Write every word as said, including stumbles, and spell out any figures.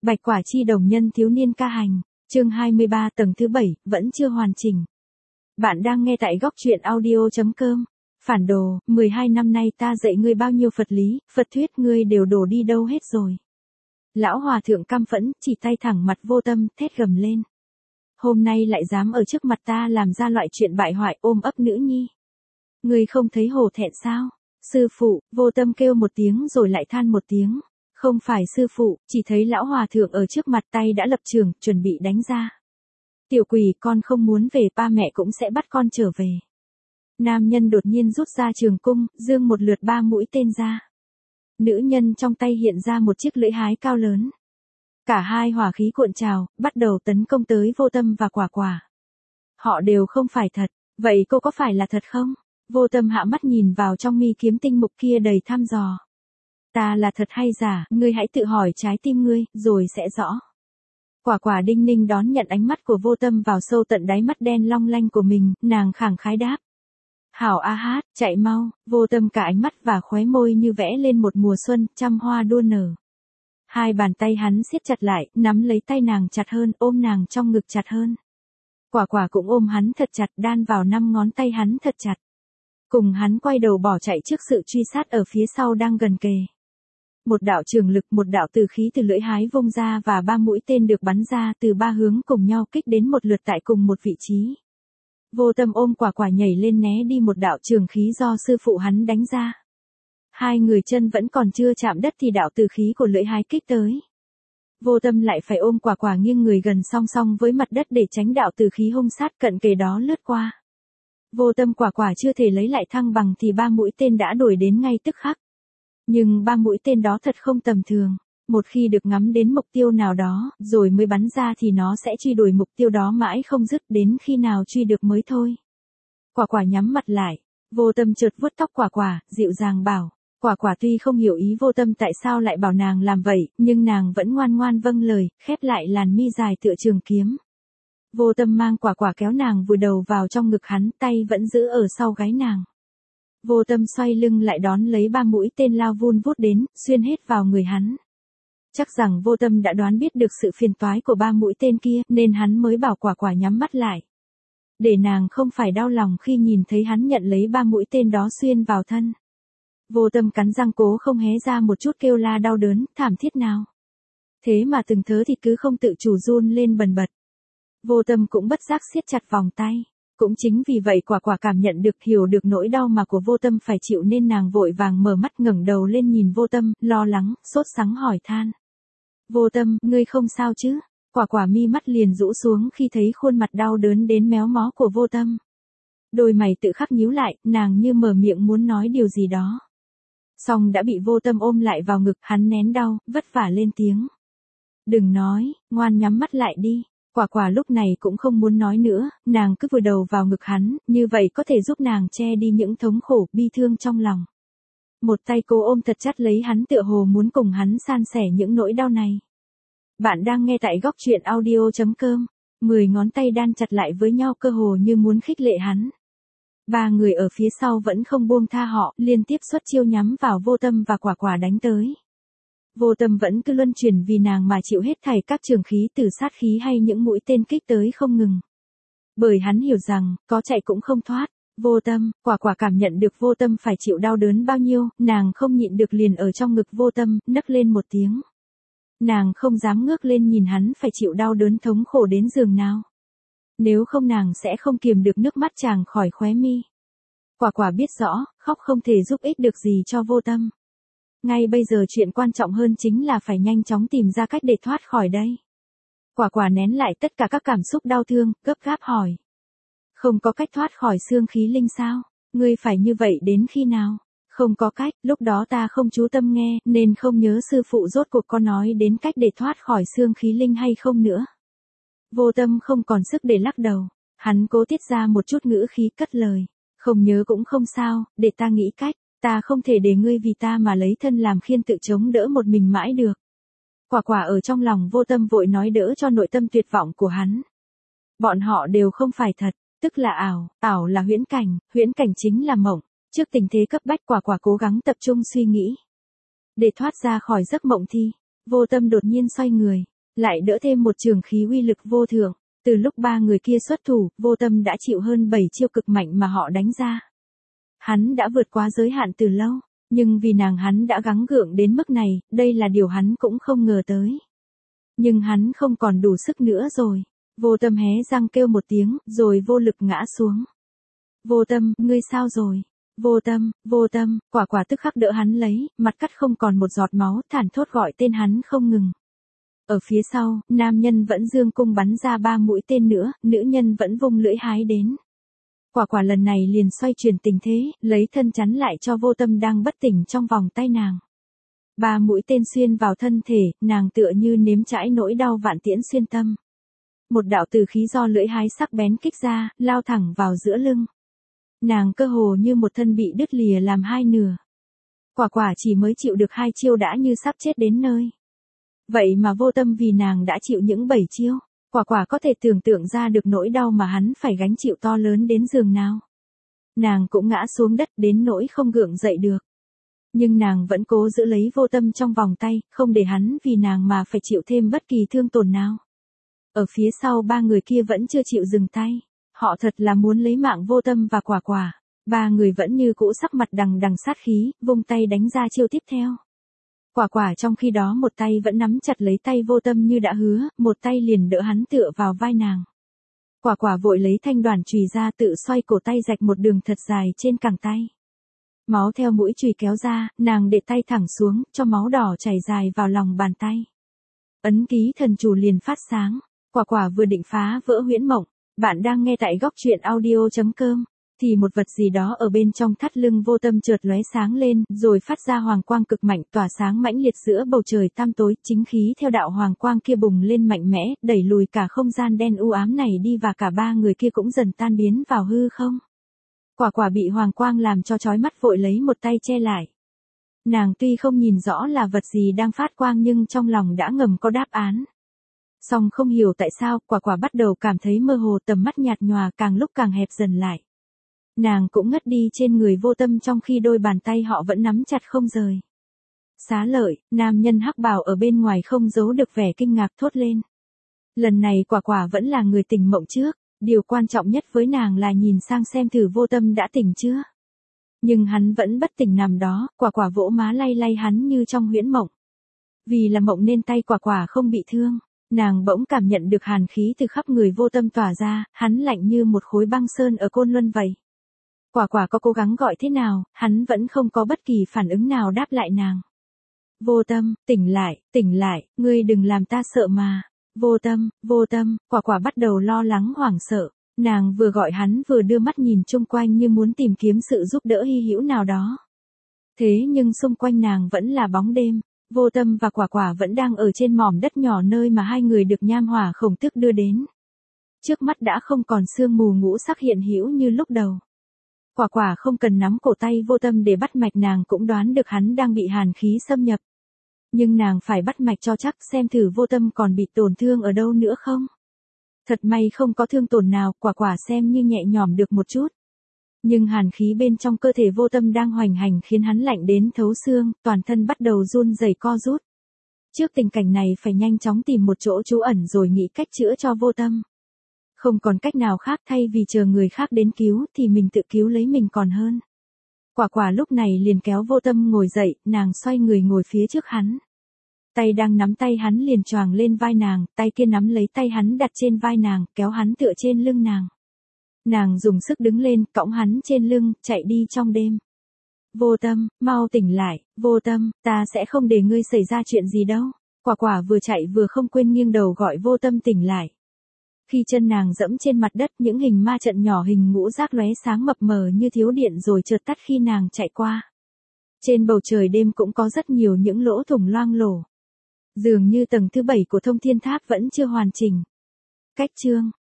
Bạch Quả Chi đồng nhân thiếu niên ca hành, chương hai mươi ba tầng thứ bảy, vẫn chưa hoàn chỉnh. Bạn đang nghe tại góc truyện audio.com. Phản đồ, mười hai năm nay ta dạy ngươi bao nhiêu Phật lý, Phật thuyết ngươi đều đổ đi đâu hết rồi. Lão hòa thượng căm phẫn, chỉ tay thẳng mặt Vô Tâm, thét gầm lên. Hôm nay lại dám ở trước mặt ta làm ra loại chuyện bại hoại ôm ấp nữ nhi. Ngươi không thấy hổ thẹn sao? Sư phụ, Vô Tâm kêu một tiếng rồi lại than một tiếng. Không phải sư phụ, chỉ thấy lão hòa thượng ở trước mặt tay đã lập trường, chuẩn bị đánh ra. Tiểu quỷ, con không muốn về, ba mẹ cũng sẽ bắt con trở về. Nam nhân đột nhiên rút ra trường cung, giương một lượt ba mũi tên ra. Nữ nhân trong tay hiện ra một chiếc lưỡi hái cao lớn. Cả hai hỏa khí cuộn trào, bắt đầu tấn công tới Vô Tâm và Quả Quả. Họ đều không phải thật, vậy cô có phải là thật không? Vô Tâm hạ mắt nhìn vào trong mi kiếm tinh mục kia đầy thăm dò. Ta là thật hay giả, ngươi hãy tự hỏi trái tim ngươi, rồi sẽ rõ. Quả Quả đinh ninh đón nhận ánh mắt của Vô Tâm vào sâu tận đáy mắt đen long lanh của mình, nàng khẳng khái đáp. Hảo a hát, chạy mau. Vô Tâm cả ánh mắt và khóe môi như vẽ lên một mùa xuân, trăm hoa đua nở. Hai bàn tay hắn siết chặt lại, nắm lấy tay nàng chặt hơn, ôm nàng trong ngực chặt hơn. Quả Quả cũng ôm hắn thật chặt, đan vào năm ngón tay hắn thật chặt. Cùng hắn quay đầu bỏ chạy trước sự truy sát ở phía sau đang gần kề. Một đạo trường lực, một đạo từ khí từ lưỡi hái vung ra và ba mũi tên được bắn ra từ ba hướng cùng nhau kích đến một lượt tại cùng một vị trí. Vô Tâm ôm Quả Quả nhảy lên né đi một đạo trường khí do sư phụ hắn đánh ra. Hai người chân vẫn còn chưa chạm đất thì đạo từ khí của lưỡi hái kích tới. Vô Tâm lại phải ôm Quả Quả nghiêng người gần song song với mặt đất để tránh đạo từ khí hung sát cận kề đó lướt qua. Vô Tâm Quả Quả chưa thể lấy lại thăng bằng thì ba mũi tên đã đuổi đến ngay tức khắc. Nhưng ba mũi tên đó thật không tầm thường. Một khi được ngắm đến mục tiêu nào đó, rồi mới bắn ra thì nó sẽ truy đuổi mục tiêu đó mãi không dứt đến khi nào truy được mới thôi. Quả Quả nhắm mặt lại. Vô Tâm chợt vuốt tóc Quả Quả, dịu dàng bảo. Quả Quả tuy không hiểu ý Vô Tâm tại sao lại bảo nàng làm vậy, nhưng nàng vẫn ngoan ngoan vâng lời, khép lại làn mi dài tựa trường kiếm. Vô Tâm mang Quả Quả kéo nàng vùi đầu vào trong ngực hắn, tay vẫn giữ ở sau gáy nàng. Vô Tâm xoay lưng lại đón lấy ba mũi tên lao vun vút đến, xuyên hết vào người hắn. Chắc rằng Vô Tâm đã đoán biết được sự phiền toái của ba mũi tên kia, nên hắn mới bảo Quả Quả nhắm mắt lại. Để nàng không phải đau lòng khi nhìn thấy hắn nhận lấy ba mũi tên đó xuyên vào thân. Vô Tâm cắn răng cố không hé ra một chút kêu la đau đớn, thảm thiết nào. Thế mà từng thớ thịt cứ không tự chủ run lên bần bật. Vô Tâm cũng bất giác siết chặt vòng tay. Cũng chính vì vậy Quả Quả cảm nhận được hiểu được nỗi đau mà của Vô Tâm phải chịu nên nàng vội vàng mở mắt ngẩng đầu lên nhìn Vô Tâm, lo lắng, sốt sắng hỏi than. Vô Tâm, ngươi không sao chứ? Quả Quả mi mắt liền rũ xuống khi thấy khuôn mặt đau đớn đến méo mó của Vô Tâm. Đôi mày tự khắc nhíu lại, nàng như mở miệng muốn nói điều gì đó. Song đã bị Vô Tâm ôm lại vào ngực, hắn nén đau, vất vả lên tiếng. Đừng nói, ngoan nhắm mắt lại đi. Quả Quả lúc này cũng không muốn nói nữa, nàng cứ vùi đầu vào ngực hắn, như vậy có thể giúp nàng che đi những thống khổ, bi thương trong lòng. Một tay cô ôm thật chặt lấy hắn tựa hồ muốn cùng hắn san sẻ những nỗi đau này. Bạn đang nghe tại góc truyện audio.com, mười ngón tay đan chặt lại với nhau cơ hồ như muốn khích lệ hắn. Ba người ở phía sau vẫn không buông tha họ, liên tiếp xuất chiêu nhắm vào Vô Tâm và Quả Quả đánh tới. Vô Tâm vẫn cứ luân chuyển vì nàng mà chịu hết thảy các trường khí từ sát khí hay những mũi tên kích tới không ngừng. Bởi hắn hiểu rằng, có chạy cũng không thoát. Vô Tâm, Quả Quả cảm nhận được Vô Tâm phải chịu đau đớn bao nhiêu, nàng không nhịn được liền ở trong ngực Vô Tâm, nấc lên một tiếng. Nàng không dám ngước lên nhìn hắn phải chịu đau đớn thống khổ đến giường nào. Nếu không nàng sẽ không kiềm được nước mắt tràng khỏi khóe mi. Quả Quả biết rõ, khóc không thể giúp ích được gì cho Vô Tâm. Ngay bây giờ chuyện quan trọng hơn chính là phải nhanh chóng tìm ra cách để thoát khỏi đây. Quả Quả nén lại tất cả các cảm xúc đau thương, gấp gáp hỏi. Không có cách thoát khỏi xương khí linh sao? Ngươi phải như vậy đến khi nào? Không có cách, lúc đó ta không chú tâm nghe, nên không nhớ sư phụ rốt cuộc có nói đến cách để thoát khỏi xương khí linh hay không nữa. Vô Tâm không còn sức để lắc đầu. Hắn cố tiết ra một chút ngữ khí cất lời. Không nhớ cũng không sao, để ta nghĩ cách. Ta không thể để ngươi vì ta mà lấy thân làm khiên tự chống đỡ một mình mãi được. Quả Quả ở trong lòng Vô Tâm vội nói đỡ cho nội tâm tuyệt vọng của hắn. Bọn họ đều không phải thật, tức là ảo, ảo là huyễn cảnh, huyễn cảnh chính là mộng. Trước tình thế cấp bách Quả Quả cố gắng tập trung suy nghĩ. Để thoát ra khỏi giấc mộng thì, Vô Tâm đột nhiên xoay người, lại đỡ thêm một trường khí uy lực vô thượng. Từ lúc ba người kia xuất thủ, Vô Tâm đã chịu hơn bảy chiêu cực mạnh mà họ đánh ra. Hắn đã vượt quá giới hạn từ lâu, nhưng vì nàng hắn đã gắng gượng đến mức này, đây là điều hắn cũng không ngờ tới. Nhưng hắn không còn đủ sức nữa rồi. Vô Tâm hé răng kêu một tiếng, rồi vô lực ngã xuống. Vô Tâm, ngươi sao rồi? Vô Tâm, Vô Tâm, Quả Quả tức khắc đỡ hắn lấy, mặt cắt không còn một giọt máu, thản thốt gọi tên hắn không ngừng. Ở phía sau, nam nhân vẫn dương cung bắn ra ba mũi tên nữa, nữ nhân vẫn vung lưỡi hái đến. Quả Quả lần này liền xoay chuyển tình thế, lấy thân chắn lại cho Vô Tâm đang bất tỉnh trong vòng tay nàng. Ba mũi tên xuyên vào thân thể, nàng tựa như nếm trải nỗi đau vạn tiễn xuyên tâm. Một đạo tử khí do lưỡi hái sắc bén kích ra, lao thẳng vào giữa lưng. Nàng cơ hồ như một thân bị đứt lìa làm hai nửa. Quả Quả chỉ mới chịu được hai chiêu đã như sắp chết đến nơi. Vậy mà Vô Tâm vì nàng đã chịu những bảy chiêu. Quả Quả có thể tưởng tượng ra được nỗi đau mà hắn phải gánh chịu to lớn đến giường nào. Nàng cũng ngã xuống đất đến nỗi không gượng dậy được. Nhưng nàng vẫn cố giữ lấy Vô Tâm trong vòng tay, không để hắn vì nàng mà phải chịu thêm bất kỳ thương tổn nào. Ở phía sau ba người kia vẫn chưa chịu dừng tay. Họ thật là muốn lấy mạng Vô Tâm và Quả Quả. Ba người vẫn như cũ sắc mặt đằng đằng sát khí, vung tay đánh ra chiêu tiếp theo. Quả Quả trong khi đó một tay vẫn nắm chặt lấy tay Vô Tâm như đã hứa, một tay liền đỡ hắn tựa vào vai nàng. Quả Quả vội lấy thanh đoàn chùy ra tự xoay cổ tay rạch một đường thật dài trên cẳng tay. Máu theo mũi chùy kéo ra, nàng để tay thẳng xuống, cho máu đỏ chảy dài vào lòng bàn tay. Ấn ký thần chủ liền phát sáng. Quả Quả vừa định phá vỡ huyễn mộng. Bạn đang nghe tại góc truyện audio chấm com. Thì một vật gì đó ở bên trong thắt lưng Vô Tâm chợt lóe sáng lên, rồi phát ra hoàng quang cực mạnh tỏa sáng mãnh liệt giữa bầu trời tăm tối, chính khí theo đạo hoàng quang kia bùng lên mạnh mẽ, đẩy lùi cả không gian đen u ám này đi và cả ba người kia cũng dần tan biến vào hư không. Quả Quả bị hoàng quang làm cho chói mắt vội lấy một tay che lại. Nàng tuy không nhìn rõ là vật gì đang phát quang nhưng trong lòng đã ngầm có đáp án. Song không hiểu tại sao, Quả Quả bắt đầu cảm thấy mơ hồ, tầm mắt nhạt nhòa càng lúc càng hẹp dần lại. Nàng cũng ngất đi trên người Vô Tâm trong khi đôi bàn tay họ vẫn nắm chặt không rời. Xá Lợi, nam nhân hắc bào ở bên ngoài không giấu được vẻ kinh ngạc thốt lên. Lần này Quả Quả vẫn là người tỉnh mộng trước, điều quan trọng nhất với nàng là nhìn sang xem thử Vô Tâm đã tỉnh chưa. Nhưng hắn vẫn bất tỉnh nằm đó, Quả Quả vỗ má lay lay hắn như trong huyễn mộng. Vì là mộng nên tay Quả Quả không bị thương. Nàng bỗng cảm nhận được hàn khí từ khắp người Vô Tâm tỏa ra, hắn lạnh như một khối băng sơn ở Côn Luân vậy. Quả Quả có cố gắng gọi thế nào, hắn vẫn không có bất kỳ phản ứng nào đáp lại nàng. Vô Tâm, tỉnh lại, tỉnh lại, ngươi đừng làm ta sợ mà. Vô Tâm, Vô Tâm, Quả Quả bắt đầu lo lắng hoảng sợ. Nàng vừa gọi hắn vừa đưa mắt nhìn chung quanh như muốn tìm kiếm sự giúp đỡ hy hữu nào đó. Thế nhưng xung quanh nàng vẫn là bóng đêm. Vô Tâm và Quả Quả vẫn đang ở trên mỏm đất nhỏ nơi mà hai người được Nham Hỏa Khổng Tước đưa đến. Trước mắt đã không còn sương mù ngũ sắc hiện hữu như lúc đầu. Quả Quả không cần nắm cổ tay Vô Tâm để bắt mạch, nàng cũng đoán được hắn đang bị hàn khí xâm nhập. Nhưng nàng phải bắt mạch cho chắc xem thử Vô Tâm còn bị tổn thương ở đâu nữa không. Thật may không có thương tổn nào, Quả Quả xem như nhẹ nhõm được một chút. Nhưng hàn khí bên trong cơ thể Vô Tâm đang hoành hành khiến hắn lạnh đến thấu xương, toàn thân bắt đầu run rẩy co rút. Trước tình cảnh này phải nhanh chóng tìm một chỗ trú ẩn rồi nghĩ cách chữa cho Vô Tâm. Không còn cách nào khác, thay vì chờ người khác đến cứu thì mình tự cứu lấy mình còn hơn. Quả Quả lúc này liền kéo Vô Tâm ngồi dậy, nàng xoay người ngồi phía trước hắn. Tay đang nắm tay hắn liền choàng lên vai nàng, tay kia nắm lấy tay hắn đặt trên vai nàng, kéo hắn tựa trên lưng nàng. Nàng dùng sức đứng lên, cõng hắn trên lưng, chạy đi trong đêm. Vô Tâm, mau tỉnh lại, Vô Tâm, ta sẽ không để ngươi xảy ra chuyện gì đâu. Quả Quả vừa chạy vừa không quên nghiêng đầu gọi Vô Tâm tỉnh lại. Khi chân nàng dẫm trên mặt đất, những hình ma trận nhỏ hình ngũ giác lóe sáng mập mờ như thiếu điện rồi chợt tắt khi nàng chạy qua. Trên bầu trời đêm cũng có rất nhiều những lỗ thủng loang lổ. Dường như tầng thứ bảy của Thông Thiên Tháp vẫn chưa hoàn chỉnh. Cách chương